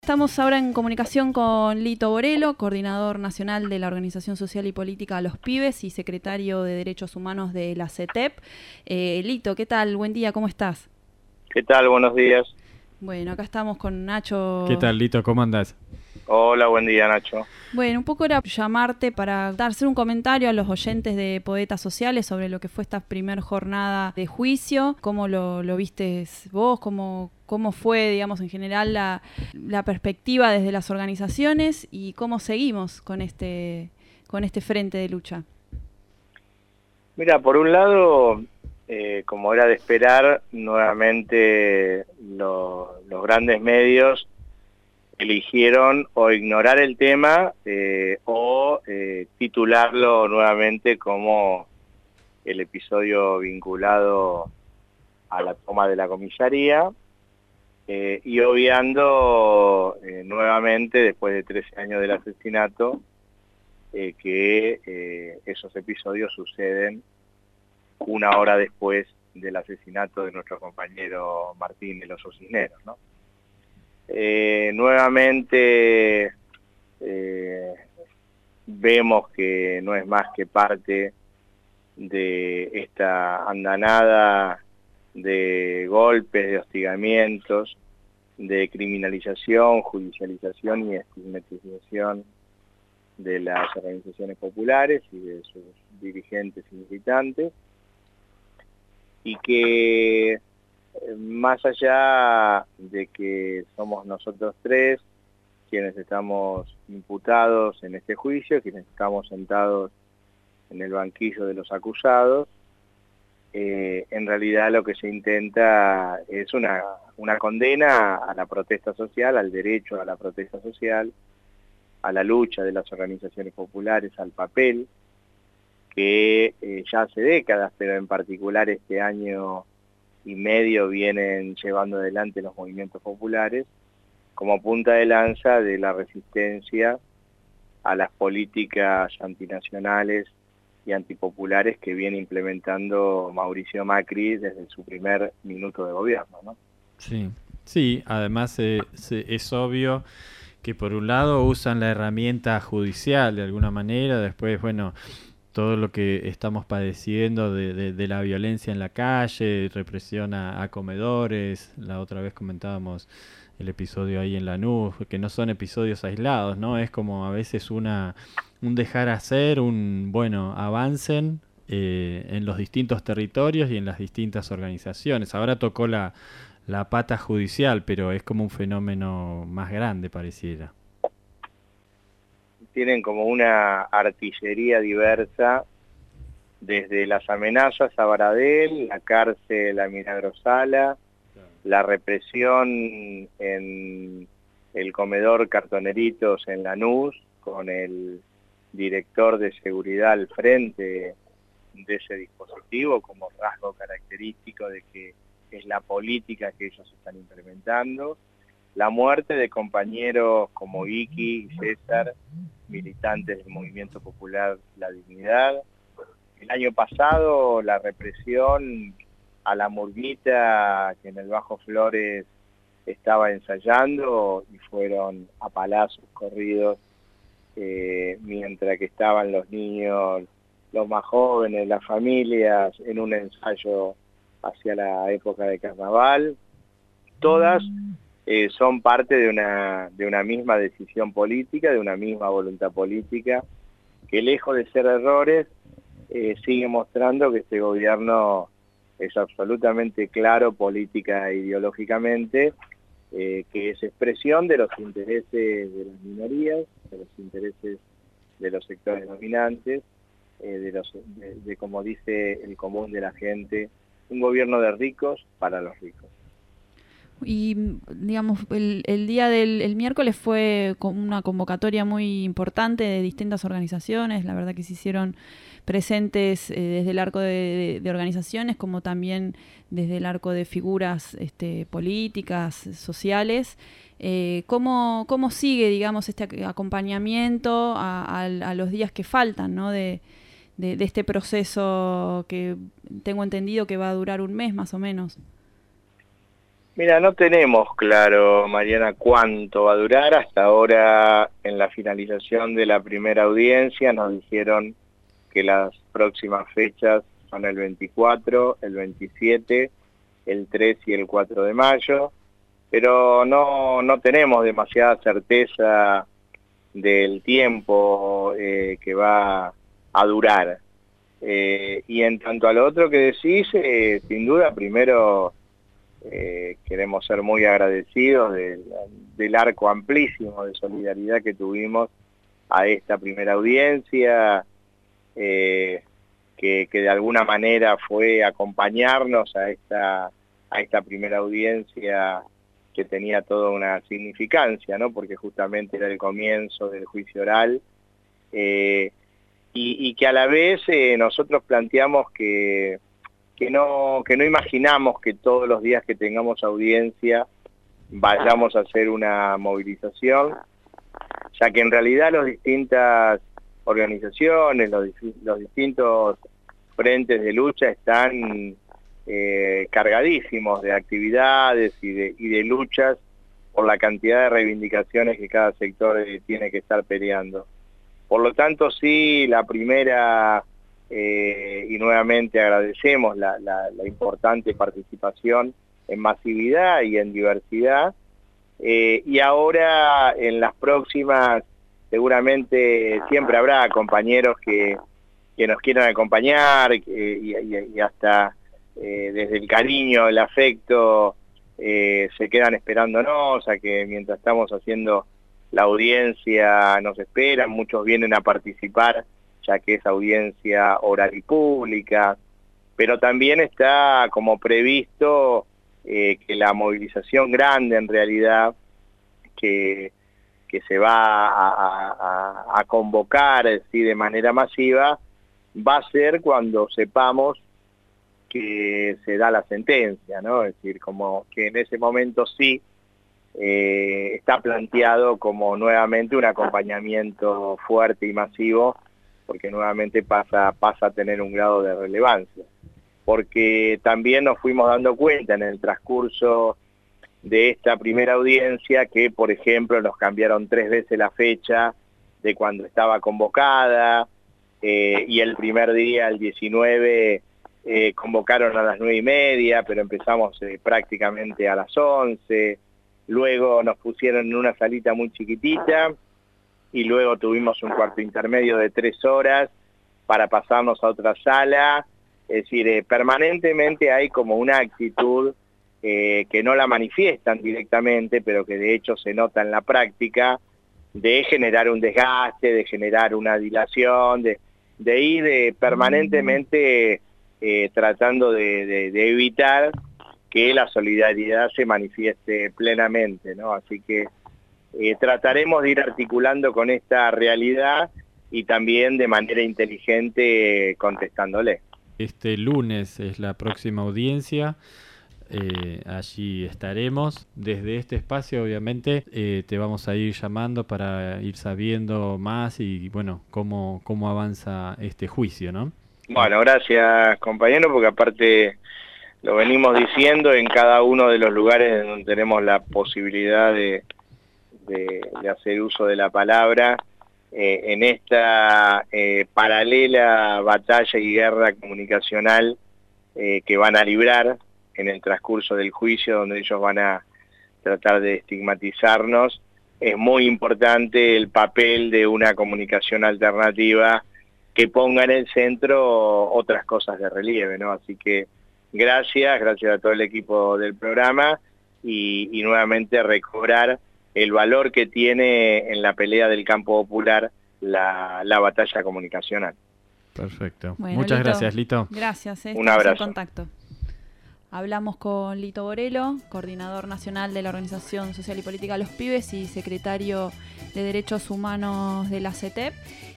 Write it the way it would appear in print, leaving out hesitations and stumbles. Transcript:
Estamos ahora en comunicación con Lito Borelo, coordinador nacional de la Organización Social y Política Los Pibes y secretario de Derechos Humanos de la CETEP. Lito, ¿qué tal? Buen día, ¿cómo estás? ¿Qué tal? Buenos días. Bueno, acá estamos con Nacho. ¿Qué tal, Lito? ¿Cómo andás? Hola, buen día, Nacho. Bueno, un poco era llamarte para hacer un comentario a los oyentes de Poetas Sociales sobre lo que fue esta primer jornada de juicio, cómo lo viste vos, cómo fue, digamos, en general la perspectiva desde las organizaciones y cómo seguimos con este frente de lucha. Mira, por un lado, como era de esperar, nuevamente los grandes medios eligieron o ignorar el tema o titularlo nuevamente como el episodio vinculado a la toma de la comisaría y obviando nuevamente, después de 13 años del asesinato, que esos episodios suceden una hora después del asesinato de nuestro compañero Martín del Oso Cisneros, ¿no? Nuevamente vemos que no es más que parte de esta andanada de golpes, de hostigamientos, de criminalización, judicialización y estigmatización de las organizaciones populares y de sus dirigentes y militantes, y que más allá de que somos nosotros tres quienes estamos imputados en este juicio, quienes estamos sentados en el banquillo de los acusados, en realidad lo que se intenta es una condena a la protesta social, al derecho a la protesta social, a la lucha de las organizaciones populares, al papel que ya hace décadas, pero en particular este año y medio vienen llevando adelante los movimientos populares como punta de lanza de la resistencia a las políticas antinacionales y antipopulares que viene implementando Mauricio Macri desde su primer minuto de gobierno, ¿no? Sí, además es obvio que por un lado usan la herramienta judicial de alguna manera, después, bueno, todo lo que estamos padeciendo de la violencia en la calle, represión a comedores, la otra vez comentábamos el episodio ahí en Lanús, que no son episodios aislados, ¿no? Es como a veces un dejar hacer, bueno, avancen en los distintos territorios y en las distintas organizaciones. Ahora tocó la pata judicial, pero es como un fenómeno más grande, pareciera. Tienen como una artillería diversa, desde las amenazas a Baradel, la cárcel a Milagro Sala, la represión en el comedor Cartoneritos en Lanús, con el director de seguridad al frente de ese dispositivo como rasgo característico de que es la política que ellos están implementando, la muerte de compañeros como Iki y César, militantes del movimiento popular La Dignidad. El año pasado la represión a la Murguita, que en el Bajo Flores estaba ensayando, y fueron a palazos corridos mientras que estaban los niños, los más jóvenes, las familias, en un ensayo hacia la época de carnaval. Todas son parte de una misma decisión política, de una misma voluntad política, que lejos de ser errores, sigue mostrando que este gobierno es absolutamente claro política e ideológicamente, que es expresión de los intereses de las minorías, de los intereses de los sectores dominantes, de como dice el común de la gente, un gobierno de ricos para los ricos. Y digamos, el día del miércoles fue una convocatoria muy importante de distintas organizaciones, la verdad que se hicieron presentes desde el arco de organizaciones como también desde el arco de figuras políticas, sociales. ¿Cómo sigue, digamos, este acompañamiento a los días que faltan, ¿no? de este proceso que tengo entendido que va a durar un mes más o menos? Mira, no tenemos claro, Mariana, cuánto va a durar. Hasta ahora, en la finalización de la primera audiencia, nos dijeron que las próximas fechas son el 24, el 27, el 3 y el 4 de mayo, pero no tenemos demasiada certeza del tiempo que va a durar. Y en tanto a lo otro que decís, sin duda, primero queremos ser muy agradecidos del arco amplísimo de solidaridad que tuvimos a esta primera audiencia, que de alguna manera fue acompañarnos a esta primera audiencia que tenía toda una significancia, ¿no? Porque justamente era el comienzo del juicio oral, y que a la vez nosotros planteamos que no imaginamos que todos los días que tengamos audiencia vayamos a hacer una movilización, ya que en realidad las distintas organizaciones, los distintos frentes de lucha están cargadísimos de actividades y de luchas por la cantidad de reivindicaciones que cada sector tiene que estar peleando. Por lo tanto, sí, la primera, y nuevamente agradecemos la importante participación en masividad y en diversidad, y ahora en las próximas seguramente siempre habrá compañeros que nos quieran acompañar, y hasta desde el cariño, el afecto, se quedan esperándonos a que mientras estamos haciendo la audiencia nos esperan. Muchos vienen a participar ya que es audiencia oral y pública, pero también está como previsto que la movilización grande en realidad que se va a convocar, ¿sí?, de manera masiva, va a ser cuando sepamos que se da la sentencia, ¿no? Es decir, como que en ese momento sí está planteado como nuevamente un acompañamiento fuerte y masivo, porque nuevamente pasa a tener un grado de relevancia. Porque también nos fuimos dando cuenta en el transcurso de esta primera audiencia que, por ejemplo, nos cambiaron 3 veces la fecha de cuando estaba convocada, y el primer día, el 19, convocaron a las 9:30, pero empezamos prácticamente a las 11, luego nos pusieron en una salita muy chiquitita, y luego tuvimos un cuarto intermedio de 3 horas para pasarnos a otra sala. Es decir, permanentemente hay como una actitud que no la manifiestan directamente, pero que de hecho se nota en la práctica, de generar un desgaste, de generar una dilación, de ir permanentemente tratando de evitar que la solidaridad se manifieste plenamente, ¿no? Así que trataremos de ir articulando con esta realidad y también de manera inteligente contestándole. Este lunes es la próxima audiencia, allí estaremos. Desde este espacio, obviamente, te vamos a ir llamando para ir sabiendo más y, bueno, cómo avanza este juicio, ¿no? Bueno, gracias, compañero, porque aparte lo venimos diciendo en cada uno de los lugares donde tenemos la posibilidad de hacer uso de la palabra, en esta paralela batalla y guerra comunicacional que van a librar en el transcurso del juicio, donde ellos van a tratar de estigmatizarnos. Es muy importante el papel de una comunicación alternativa que ponga en el centro otras cosas de relieve, ¿no? Así que gracias a todo el equipo del programa, y nuevamente recobrar el valor que tiene en la pelea del campo popular la batalla comunicacional. Perfecto. Bueno, muchas Lito, gracias, Lito. Gracias. Un abrazo. En contacto. Hablamos con Lito Borelo, coordinador nacional de la Organización Social y Política Los Pibes y secretario de Derechos Humanos de la CETEP.